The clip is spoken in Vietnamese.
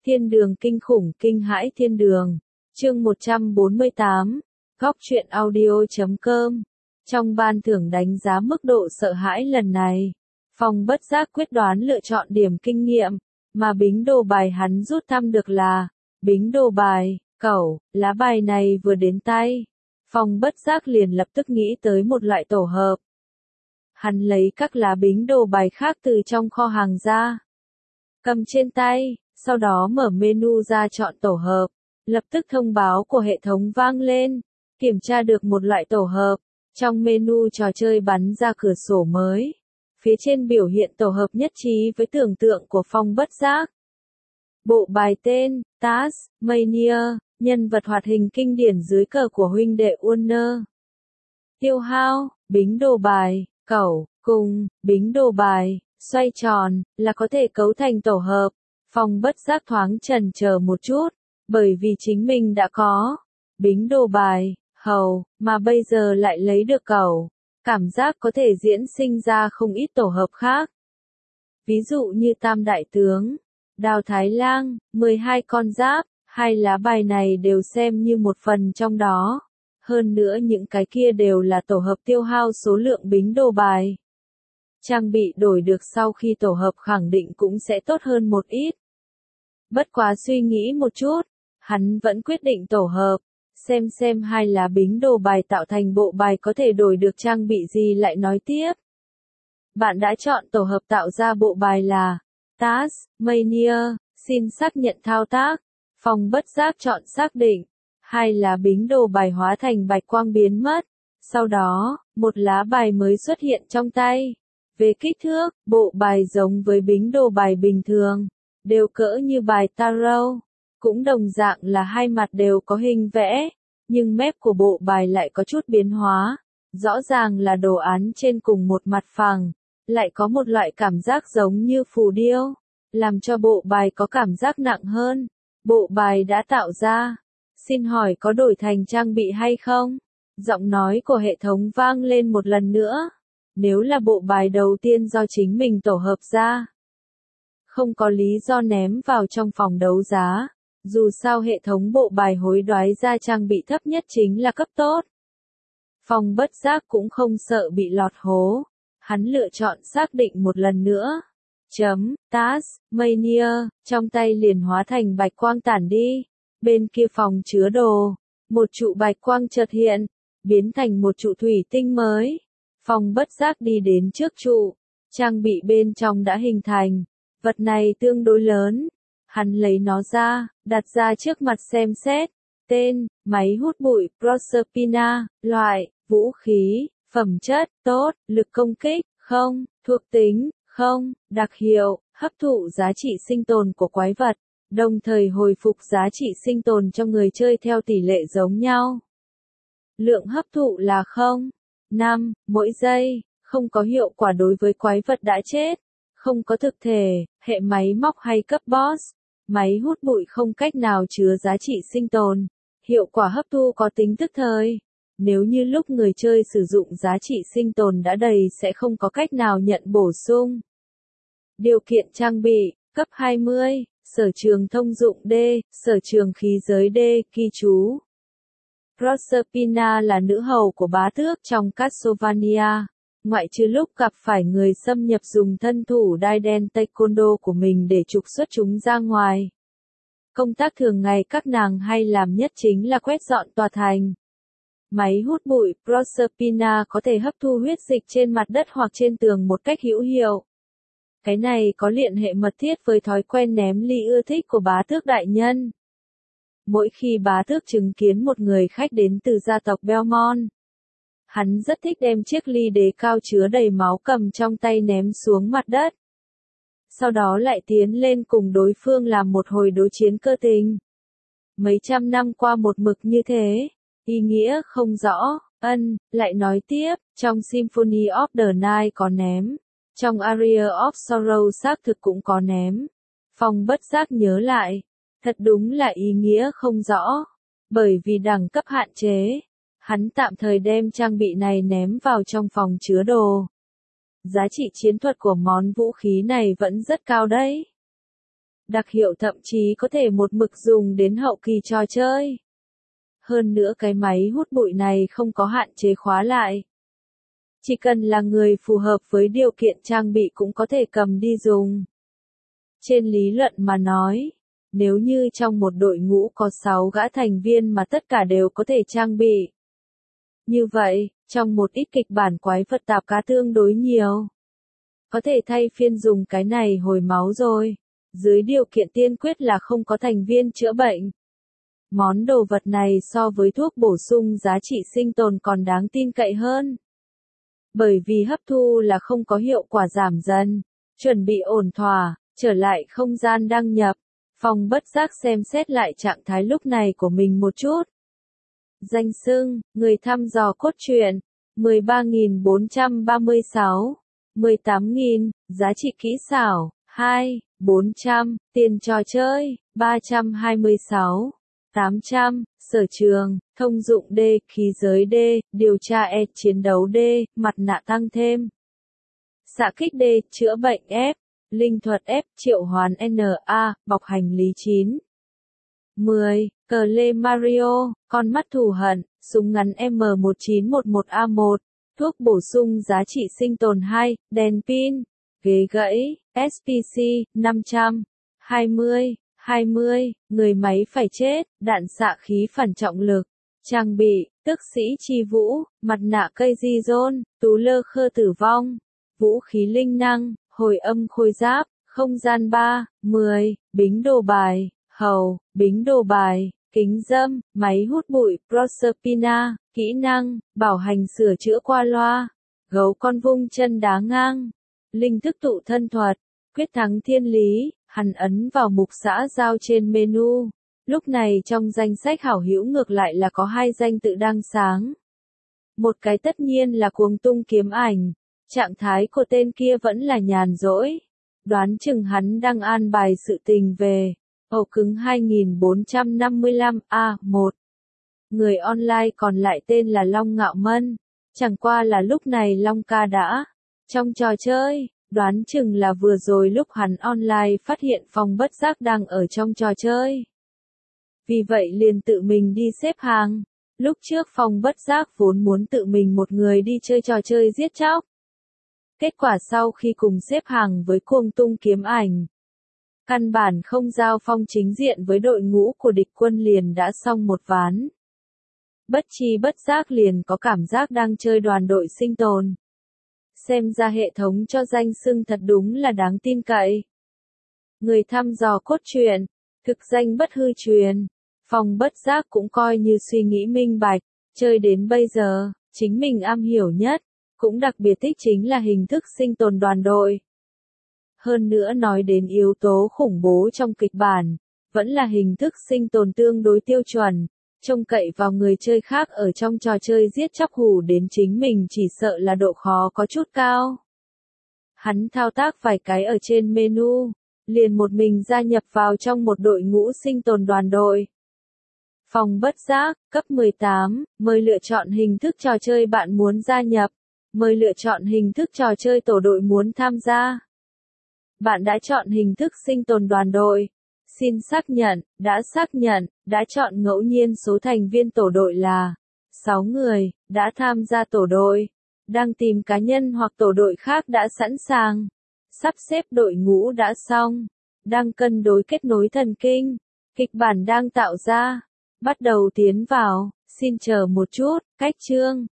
Thiên đường kinh khủng kinh hãi thiên đường. Chương 148. Góc truyện audio.com. Trong ban thưởng đánh giá mức độ sợ hãi lần này, Phong bất giác quyết đoán lựa chọn điểm kinh nghiệm, mà bính đồ bài hắn rút thăm được là bính đồ bài, cẩu. Lá bài này vừa đến tay, Phong bất giác liền lập tức nghĩ tới một loại tổ hợp. Hắn lấy các lá bính đồ bài khác từ trong kho hàng ra, cầm trên tay, sau đó mở menu ra chọn tổ hợp. Lập tức thông báo của hệ thống vang lên, kiểm tra được một loại tổ hợp. Trong menu trò chơi bắn ra cửa sổ mới. Phía trên biểu hiện tổ hợp nhất trí với tưởng tượng của Phong bất giác. Bộ bài tên, Tasmania, nhân vật hoạt hình kinh điển dưới cờ của huynh đệ Warner. Tiêu hao, bính đồ bài, cẩu, cùng, bính đồ bài, xoay tròn, là có thể cấu thành tổ hợp. Phong bất giác thoáng chần chờ một chút, bởi vì chính mình đã có bính đồ bài, hầu, mà bây giờ lại lấy được cẩu. Cảm giác có thể diễn sinh ra không ít tổ hợp khác. Ví dụ như Tam Đại Tướng, Đào Thái Lang, 12 con giáp, hai lá bài này đều xem như một phần trong đó. Hơn nữa những cái kia đều là tổ hợp tiêu hao số lượng bính đồ bài. Trang bị đổi được sau khi tổ hợp khẳng định cũng sẽ tốt hơn một ít. Bất quá suy nghĩ một chút, hắn vẫn quyết định tổ hợp, xem hai lá bính đồ bài tạo thành bộ bài có thể đổi được trang bị gì lại nói tiếp. Bạn đã chọn tổ hợp tạo ra bộ bài là Tasmania, xin xác nhận thao tác. Phong bất giác chọn xác định, hai lá bính đồ bài hóa thành bạch quang biến mất. Sau đó, một lá bài mới xuất hiện trong tay. Về kích thước, bộ bài giống với bính đồ bài bình thường, đều cỡ như bài tarot, cũng đồng dạng là hai mặt đều có hình vẽ, nhưng mép của bộ bài lại có chút biến hóa, rõ ràng là đồ án trên cùng một mặt phẳng, lại có một loại cảm giác giống như phù điêu, làm cho bộ bài có cảm giác nặng hơn. Bộ bài đã tạo ra, xin hỏi có đổi thành trang bị hay không? Giọng nói của hệ thống vang lên một lần nữa. Nếu là bộ bài đầu tiên do chính mình tổ hợp ra, không có lý do ném vào trong phòng đấu giá. Dù sao hệ thống bộ bài hối đoái ra trang bị thấp nhất chính là cấp tốt. Phong bất giác cũng không sợ bị lọt hố. Hắn lựa chọn xác định một lần nữa. Tasmania, trong tay liền hóa thành bạch quang tản đi. Bên kia phòng chứa đồ, một trụ bạch quang chợt hiện, biến thành một trụ thủy tinh mới. Phong bất giác đi đến trước trụ, trang bị bên trong đã hình thành. Vật này tương đối lớn. Hắn lấy nó ra, đặt ra trước mặt xem xét. Tên, máy hút bụi, Proserpina, loại, vũ khí, phẩm chất, tốt, lực công kích, không, thuộc tính, không, đặc hiệu, hấp thụ giá trị sinh tồn của quái vật, đồng thời hồi phục giá trị sinh tồn cho người chơi theo tỷ lệ giống nhau. Lượng hấp thụ là 0,5 mỗi giây, không có hiệu quả đối với quái vật đã chết, không có thực thể, hệ máy móc hay cấp boss. Máy hút bụi không cách nào chứa giá trị sinh tồn. Hiệu quả hấp thu có tính tức thời. Nếu như lúc người chơi sử dụng giá trị sinh tồn đã đầy sẽ không có cách nào nhận bổ sung. Điều kiện trang bị, cấp 20, sở trường thông dụng D, sở trường khí giới D, ghi chú. Proserpina là nữ hầu của bá tước trong Castlevania. Ngoại trừ lúc gặp phải người xâm nhập dùng thân thủ đai đen taekwondo của mình để trục xuất chúng ra ngoài. Công tác thường ngày các nàng hay làm nhất chính là quét dọn tòa thành. Máy hút bụi Proserpina có thể hấp thu huyết dịch trên mặt đất hoặc trên tường một cách hữu hiệu. Cái này có liên hệ mật thiết với thói quen ném ly ưa thích của bá tước đại nhân. Mỗi khi bá tước chứng kiến một người khách đến từ gia tộc Belmont, hắn rất thích đem chiếc ly đế cao chứa đầy máu cầm trong tay ném xuống mặt đất. Sau đó lại tiến lên cùng đối phương làm một hồi đối chiến cơ tình. Mấy trăm năm qua một mực như thế, ý nghĩa không rõ. Lại nói tiếp, trong Symphony of the Night có ném, trong Aria of Sorrow xác thực cũng có ném. Phong bất giác nhớ lại, thật đúng là ý nghĩa không rõ, bởi vì đẳng cấp hạn chế. Hắn tạm thời đem trang bị này ném vào trong phòng chứa đồ. Giá trị chiến thuật của món vũ khí này vẫn rất cao đấy. Đặc hiệu thậm chí có thể một mực dùng đến hậu kỳ trò chơi. Hơn nữa cái máy hút bụi này không có hạn chế khóa lại. Chỉ cần là người phù hợp với điều kiện trang bị cũng có thể cầm đi dùng. Trên lý luận mà nói, nếu như trong một đội ngũ có 6 gã thành viên mà tất cả đều có thể trang bị. Như vậy, trong một ít kịch bản quái vật tạp cá tương đối nhiều. Có thể thay phiên dùng cái này hồi máu rồi. Dưới điều kiện tiên quyết là không có thành viên chữa bệnh. Món đồ vật này so với thuốc bổ sung giá trị sinh tồn còn đáng tin cậy hơn. Bởi vì hấp thu là không có hiệu quả giảm dần. Chuẩn bị ổn thỏa, trở lại không gian đăng nhập. Phong bất giác xem xét lại trạng thái lúc này của mình một chút. Danh xưng, người thăm dò cốt truyện, 13.436, 18.000, giá trị kỹ xảo, 2, 400, tiền trò chơi, 326, 800, sở trường, thông dụng D, khí giới D, điều tra E, chiến đấu D, mặt nạ tăng thêm. Xạ kích D, chữa bệnh F, linh thuật F, triệu hoán NA, bọc hành lý 9. 10. Cờ lê Mario, con mắt thù hận, súng ngắn M1911A1, thuốc bổ sung giá trị sinh tồn 2, đèn pin, ghế gãy, SPC, 500. 20. 20. Người máy phải chết, đạn xạ khí phản trọng lực. Trang bị, tức sĩ chi vũ, mặt nạ cây di rôn, tú lơ khơ tử vong. Vũ khí linh năng, hồi âm khôi giáp, không gian 3, 10, bính đồ bài, hầu, bính đồ bài, kính dâm, máy hút bụi, Proserpina, kỹ năng, bảo hành sửa chữa qua loa, gấu con vung chân đá ngang, linh thức tụ thân thuật, quyết thắng thiên lý, hắn ấn vào mục xã giao trên menu. Lúc này trong danh sách hảo hữu ngược lại là có 2 danh tự đang sáng. Một cái tất nhiên là cuồng tung kiếm ảnh, trạng thái của tên kia vẫn là nhàn rỗi. Đoán chừng hắn đang an bài sự tình về ổ cứng 2455A1. Người online còn lại tên là Long Ngạo Mân. Chẳng qua là lúc này Long ca đã trong trò chơi, đoán chừng là vừa rồi lúc hắn online phát hiện Phong bất giác đang ở trong trò chơi. Vì vậy liền tự mình đi xếp hàng. Lúc trước Phong bất giác vốn muốn tự mình một người đi chơi trò chơi giết chóc. Kết quả sau khi cùng xếp hàng với cuồng tung kiếm ảnh, căn bản không giao phong chính diện với đội ngũ của địch quân liền đã xong một ván. Bất chi bất giác liền có cảm giác đang chơi đoàn đội sinh tồn. Xem ra hệ thống cho danh xưng thật đúng là đáng tin cậy. Người thăm dò cốt truyện, thực danh bất hư truyền. Phong bất giác cũng coi như suy nghĩ minh bạch, chơi đến bây giờ, chính mình am hiểu nhất, cũng đặc biệt thích chính là hình thức sinh tồn đoàn đội. Hơn nữa nói đến yếu tố khủng bố trong kịch bản, vẫn là hình thức sinh tồn tương đối tiêu chuẩn, trông cậy vào người chơi khác ở trong trò chơi giết chóc hù đến chính mình chỉ sợ là độ khó có chút cao. Hắn thao tác vài cái ở trên menu, liền một mình gia nhập vào trong một đội ngũ sinh tồn đoàn đội. Phong bất giác, cấp 18, mời lựa chọn hình thức trò chơi bạn muốn gia nhập, mời lựa chọn hình thức trò chơi tổ đội muốn tham gia. Bạn đã chọn hình thức sinh tồn đoàn đội. Xin xác nhận, đã chọn ngẫu nhiên số thành viên tổ đội là 6 người, đã tham gia tổ đội, đang tìm cá nhân hoặc tổ đội khác đã sẵn sàng, sắp xếp đội ngũ đã xong, đang cân đối kết nối thần kinh, kịch bản đang tạo ra, bắt đầu tiến vào, xin chờ một chút, cách chương.